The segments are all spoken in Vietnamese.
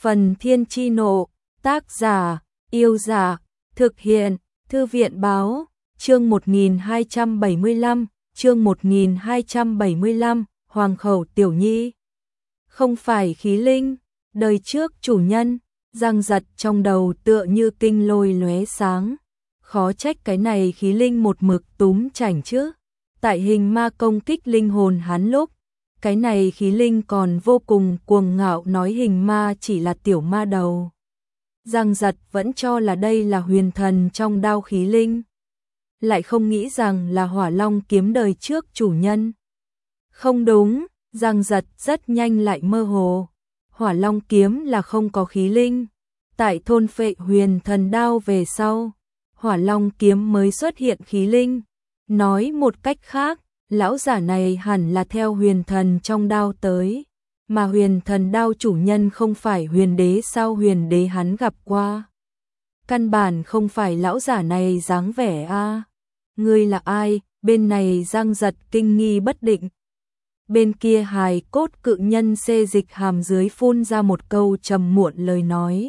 Phần Thiên Chi Nộ, tác giả, Yêu Giả, thực hiện, Thư viện Báo, chương 1275, Hoàng khẩu Tiểu Nhi. Không phải khí linh, đời trước chủ nhân, Giang Giật trong đầu tựa như kinh lôi lóe sáng. Khó trách cái này khí linh một mực túm chảnh chứ. Tại hình ma công kích linh hồn hắn lúc, cái này khí linh còn vô cùng cuồng ngạo nói hình ma chỉ là tiểu ma đầu. Giang Giật vẫn cho là đây là huyền thần trong đao khí linh, lại không nghĩ rằng là Hỏa Long kiếm đời trước chủ nhân. Không đúng, Giang Giật rất nhanh lại mơ hồ. Hỏa Long kiếm là không có khí linh. Tại thôn phệ huyền thần đao về sau, Hỏa Long kiếm mới xuất hiện khí linh. Nói một cách khác, lão giả này hẳn là theo huyền thần trong đao tới, mà huyền thần đao chủ nhân không phải huyền đế sao huyền đế hắn gặp qua. Căn bản không phải lão giả này dáng vẻ a. Ngươi là ai? Bên này Giang Giật kinh nghi bất định. Bên kia hài cốt cự nhân xê dịch hàm dưới phun ra một câu trầm muộn lời nói.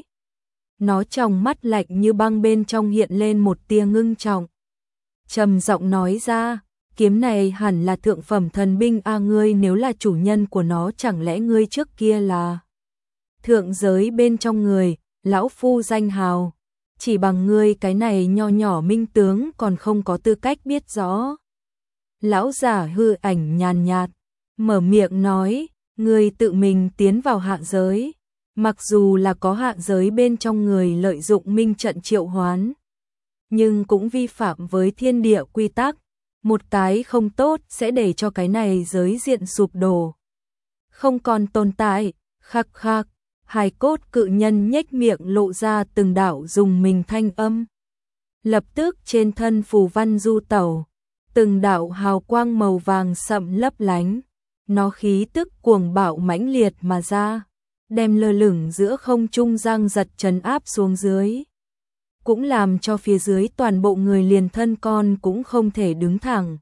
Nó trong mắt lạnh như băng bên trong hiện lên một tia ngưng trọng. Trầm giọng nói ra, kiếm này hẳn là thượng phẩm thần binh a, ngươi nếu là chủ nhân của nó chẳng lẽ ngươi trước kia là thượng giới bên trong người, lão phu danh hào, chỉ bằng ngươi cái này nho nhỏ minh tướng còn không có tư cách biết rõ. Lão giả hư ảnh nhàn nhạt, mở miệng nói, ngươi tự mình tiến vào hạ giới, mặc dù là có hạ giới bên trong người lợi dụng minh trận triệu hoán, nhưng cũng vi phạm với thiên địa quy tắc, một cái không tốt sẽ để cho cái này giới diện sụp đổ, không còn tồn tại. Khắc khắc, hài cốt cự nhân nhếch miệng lộ ra từng đạo dùng mình thanh âm. Lập tức trên thân phù văn du tẩu, từng đạo hào quang màu vàng sậm lấp lánh, nó khí tức cuồng bạo mãnh liệt mà ra, đem lơ lửng giữa không trung Giang Giật trấn áp xuống dưới, cũng làm cho phía dưới toàn bộ người liền thân con cũng không thể đứng thẳng.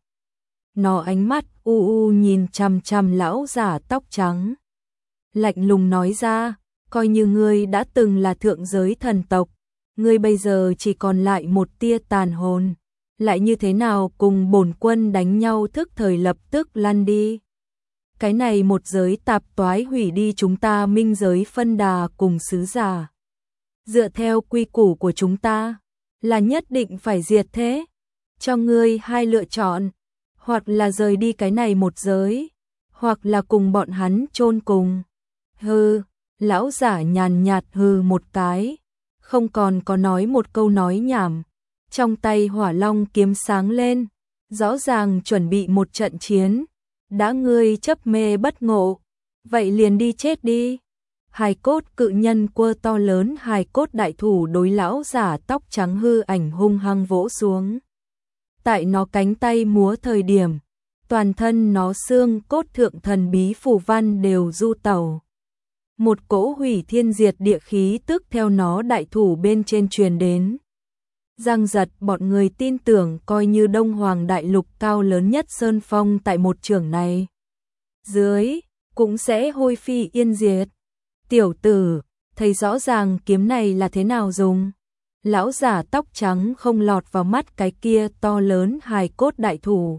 Nó ánh mắt u u nhìn chằm chằm lão giả tóc trắng, lạnh lùng nói ra, coi như ngươi đã từng là thượng giới thần tộc, ngươi bây giờ chỉ còn lại một tia tàn hồn, lại như thế nào cùng bổn quân đánh nhau thức thời lập tức lăn đi. Cái này một giới tạp toái hủy đi chúng ta minh giới phân đà cùng sứ giả. Dựa theo quy củ của chúng ta, là nhất định phải diệt thế. Cho ngươi hai lựa chọn, hoặc là rời đi cái này một giới, hoặc là cùng bọn hắn chôn cùng. Hừ, lão giả nhàn nhạt hừ một cái, không còn có nói một câu nói nhảm. Trong tay Hỏa Long kiếm sáng lên, rõ ràng chuẩn bị một trận chiến. Đã ngươi chấp mê bất ngộ, vậy liền đi chết đi. Hài cốt cự nhân quơ to lớn hài cốt đại thủ đối lão giả tóc trắng hư ảnh hung hăng vỗ xuống. Tại nó cánh tay múa thời điểm, toàn thân nó xương cốt thượng thần bí phù văn đều du tẩu. Một cỗ hủy thiên diệt địa khí tức theo nó đại thủ bên trên truyền đến. Giang Giật bọn người tin tưởng coi như Đông Hoàng đại lục cao lớn nhất sơn phong tại một trường này dưới cũng sẽ hôi phi yên diệt. Tiểu tử, thấy rõ ràng kiếm này là thế nào dùng. Lão giả tóc trắng không lọt vào mắt cái kia to lớn hài cốt đại thủ.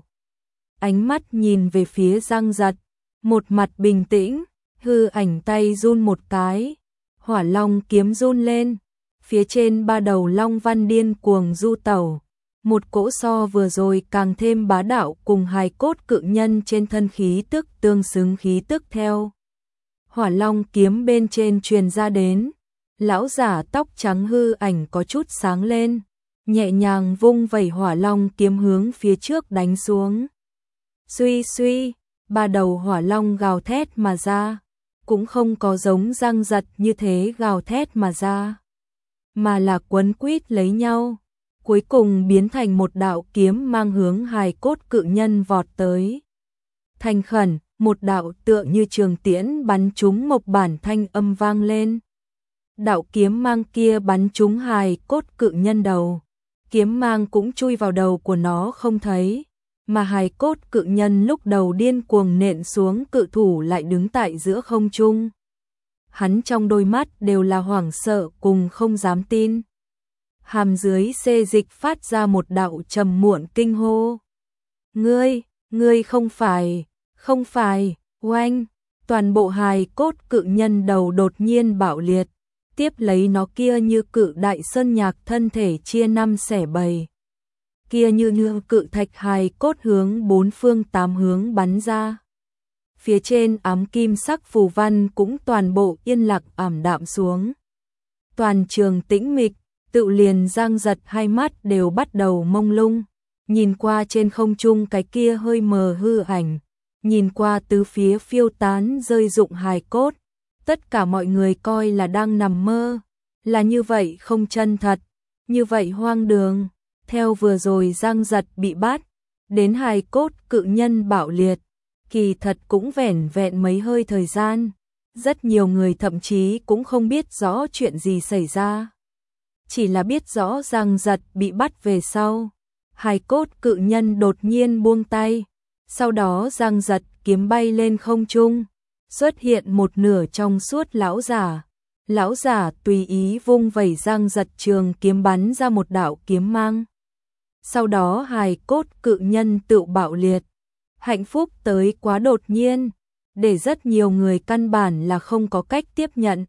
Ánh mắt nhìn về phía Giang Giật, một mặt bình tĩnh, hư ảnh tay run một cái, Hỏa Long kiếm run lên. Phía trên ba đầu long văn điên cuồng du tẩu, một cỗ so vừa rồi càng thêm bá đạo cùng hài cốt cự nhân trên thân khí tức tương xứng khí tức theo Hỏa Long kiếm bên trên truyền ra đến. Lão giả tóc trắng hư ảnh có chút sáng lên, nhẹ nhàng vung vẩy Hỏa Long kiếm hướng phía trước đánh xuống. Suy suy, ba đầu Hỏa Long gào thét mà ra, cũng không có giống Giang Giật như thế gào thét mà ra, mà là quấn quýt lấy nhau, cuối cùng biến thành một đạo kiếm mang hướng hài cốt cự nhân vọt tới. Thành khẩn, một đạo tựa như trường tiễn bắn trúng mộc bản thanh âm vang lên. Đạo kiếm mang kia bắn trúng hài cốt cự nhân đầu, kiếm mang cũng chui vào đầu của nó không thấy, mà hài cốt cự nhân lúc đầu điên cuồng nện xuống cự thủ lại đứng tại giữa không trung. hắn trong đôi mắt đều là hoảng sợ cùng không dám tin. Hàm dưới xê dịch phát ra một đạo trầm muộn kinh hô. Ngươi không phải, oanh, toàn bộ hài cốt cự nhân đầu đột nhiên bạo liệt, tiếp lấy nó kia như cự đại sơn nhạc thân thể chia năm xẻ bảy. Kia như cự thạch hài cốt hướng bốn phương tám hướng bắn ra. Phía trên ám kim sắc phù văn cũng toàn bộ yên lặng ảm đạm xuống. Toàn trường tĩnh mịch, tự liền Giang Giật hai mắt đều bắt đầu mông lung, nhìn qua trên không trung cái kia hơi mờ hư ảnh, nhìn qua tứ phía phiêu tán rơi rụng hài cốt, tất cả mọi người coi là đang nằm mơ, là như vậy không chân thật, như vậy hoang đường. Theo vừa rồi Giang Giật bị bắt, đến hài cốt cự nhân bạo liệt, kỳ thật cũng vẻn vẹn mấy hơi thời gian, rất nhiều người thậm chí cũng không biết rõ chuyện gì xảy ra. Chỉ là biết rõ Giang Giật bị bắt về sau, hài cốt cự nhân đột nhiên buông tay, sau đó Giang Giật kiếm bay lên không trung, xuất hiện một nửa trong suốt lão giả tùy ý vung vẩy Giang Giật trường kiếm bắn ra một đạo kiếm mang. Sau đó hài cốt cự nhân tự bạo liệt. Hạnh phúc tới quá đột nhiên, để rất nhiều người căn bản là không có cách tiếp nhận.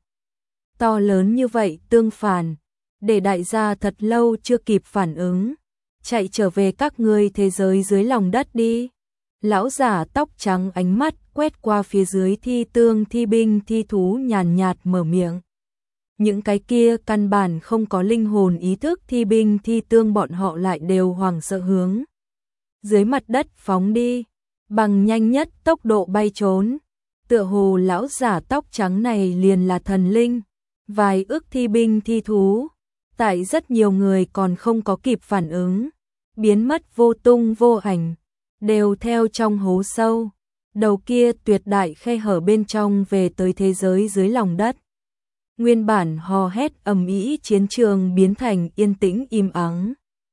To lớn như vậy tương phản, để đại gia thật lâu chưa kịp phản ứng, chạy trở về các ngươi thế giới dưới lòng đất đi. Lão giả tóc trắng ánh mắt quét qua phía dưới thi tương thi binh thi thú nhàn nhạt mở miệng. Những cái kia căn bản không có linh hồn ý thức thi binh thi tương bọn họ lại đều hoảng sợ hướng dưới mặt đất phóng đi, bằng nhanh nhất tốc độ bay trốn. Tựa hồ lão giả tóc trắng này liền là thần linh, vài ức thi binh thi thú, tại rất nhiều người còn không có kịp phản ứng, biến mất vô tung vô ảnh, đều theo trong hố sâu, đầu kia tuyệt đại khe hở bên trong về tới thế giới dưới lòng đất. Nguyên bản hò hét ầm ĩ chiến trường biến thành yên tĩnh im ắng.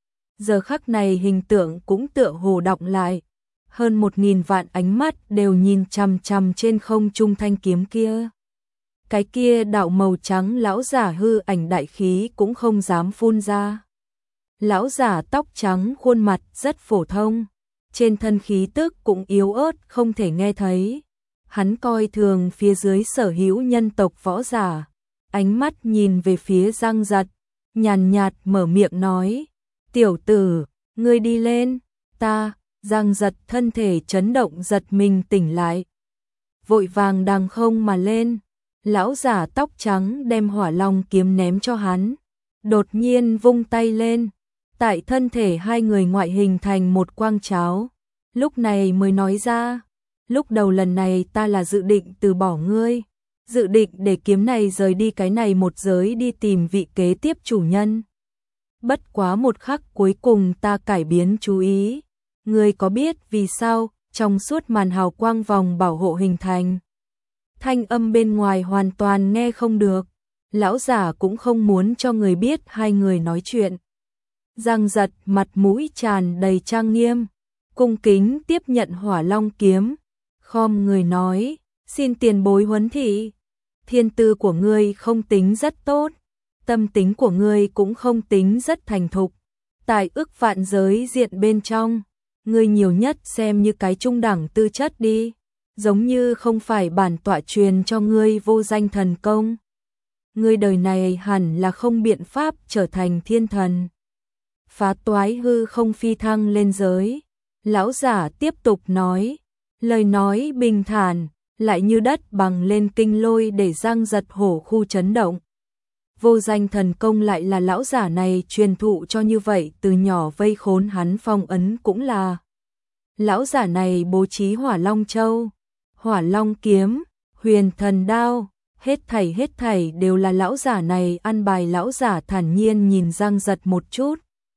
Giờ khắc này hình tượng cũng tựa hồ đọng lại, hơn 1000 vạn ánh mắt đều nhìn chằm chằm trên không trung thanh kiếm kia. Cái kia đạo màu trắng lão giả hư ảnh đại khí cũng không dám phun ra. Lão giả tóc trắng khuôn mặt rất phổ thông, trên thân khí tức cũng yếu ớt không thể nghe thấy. Hắn coi thường phía dưới sở hữu nhân tộc võ giả, ánh mắt nhìn về phía Giang Giật, nhàn nhạt mở miệng nói, tiểu tử, ngươi đi lên, ta. Giang Giật thân thể chấn động giật mình tỉnh lại, vội vàng đằng không mà lên. Lão giả tóc trắng đem hỏa long kiếm ném cho hắn, đột nhiên vung tay lên, tại thân thể hai người ngoại hình thành một quang cháo, lúc này mới nói ra, lúc đầu lần này ta là dự định từ bỏ ngươi, dự định để kiếm này rời đi cái này một giới đi tìm vị kế tiếp chủ nhân. Bất quá một khắc cuối cùng ta cải biến chú ý. Ngươi có biết vì sao trong suốt màn hào quang vòng bảo hộ hình thành? Thanh âm bên ngoài hoàn toàn nghe không được. Lão giả cũng không muốn cho người biết hai người nói chuyện. Giang Giật mặt mũi tràn đầy trang nghiêm, cung kính tiếp nhận hỏa long kiếm, khom người nói, xin tiền bối huấn thị. Thiên tư của ngươi không tính rất tốt, tâm tính của ngươi cũng không tính rất thành thục. Tại ức vạn giới diện bên trong, ngươi nhiều nhất xem như cái trung đẳng tư chất đi, giống như không phải bản tọa truyền cho ngươi vô danh thần công. Ngươi đời này hẳn là không biện pháp trở thành thiên thần. Phá toái hư không phi thăng lên giới. Lão giả tiếp tục nói, lời nói bình thản, lại như đất bằng lên kinh lôi để Giang Giật hổ khu chấn động. Vô danh thần công lại là lão giả này truyền thụ cho, như vậy từ nhỏ vây khốn hắn phong ấn cũng là lão giả này bố trí hỏa long châu, hỏa long kiếm, huyền thần đao, hết thảy đều là lão giả này ăn bài. Lão giả thản nhiên nhìn Giang Giật một chút,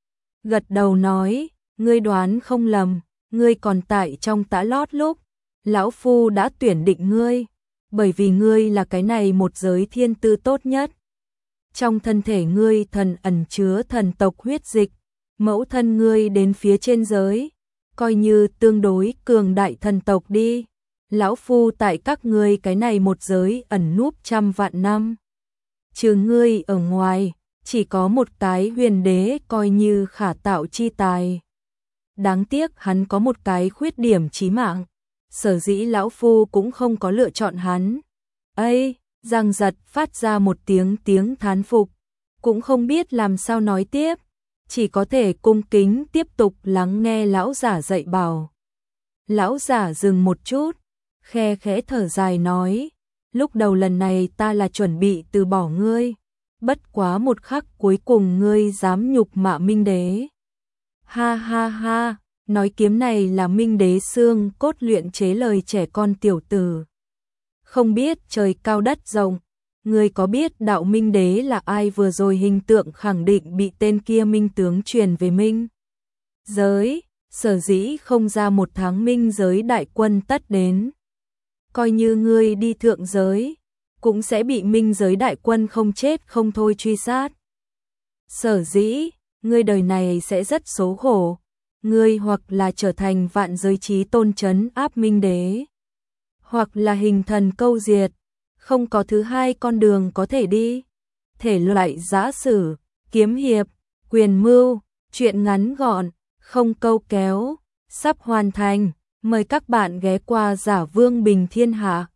gật đầu nói, ngươi đoán không lầm, ngươi còn tại trong tã lót lúc, lão phu đã tuyển định ngươi, bởi vì ngươi là cái này một giới thiên tư tốt nhất. Trong thân thể ngươi thần ẩn chứa thần tộc huyết dịch, mẫu thân ngươi đến phía trên giới, coi như tương đối cường đại thần tộc đi, lão phu tại các ngươi cái này một giới ẩn núp trăm vạn năm. Trừ ngươi ở ngoài, chỉ có một cái huyền đế coi như khả tạo chi tài. Đáng tiếc hắn có một cái khuyết điểm chí mạng, sở dĩ lão phu cũng không có lựa chọn hắn. Ây, Giang Giật phát ra một tiếng thán phục, cũng không biết làm sao nói tiếp, chỉ có thể cung kính tiếp tục lắng nghe lão giả dạy bảo. Lão giả dừng một chút, khe khẽ thở dài nói, lúc đầu lần này ta là chuẩn bị từ bỏ ngươi, bất quá một khắc cuối cùng ngươi dám nhục mạ Minh Đế. Ha ha ha, nói kiếm này là Minh Đế xương cốt luyện chế lời trẻ con tiểu tử. Không biết trời cao đất rộng, ngươi có biết đạo Minh Đế là ai? Vừa rồi hình tượng khẳng định bị tên kia Minh tướng truyền về Minh giới, sở dĩ không ra một tháng Minh giới đại quân tất đến. Coi như ngươi đi thượng giới, cũng sẽ bị Minh giới đại quân không chết không thôi truy sát. Sở dĩ, ngươi đời này sẽ rất xấu hổ, ngươi hoặc là trở thành vạn giới chí tôn trấn áp Minh Đế, hoặc là hình thần câu diệt, không có thứ hai con đường có thể đi. Thể loại giã sử, kiếm hiệp, quyền mưu, truyện ngắn gọn, không câu kéo, sắp hoàn thành, mời các bạn ghé qua Giả Vương Bình Thiên Hạ.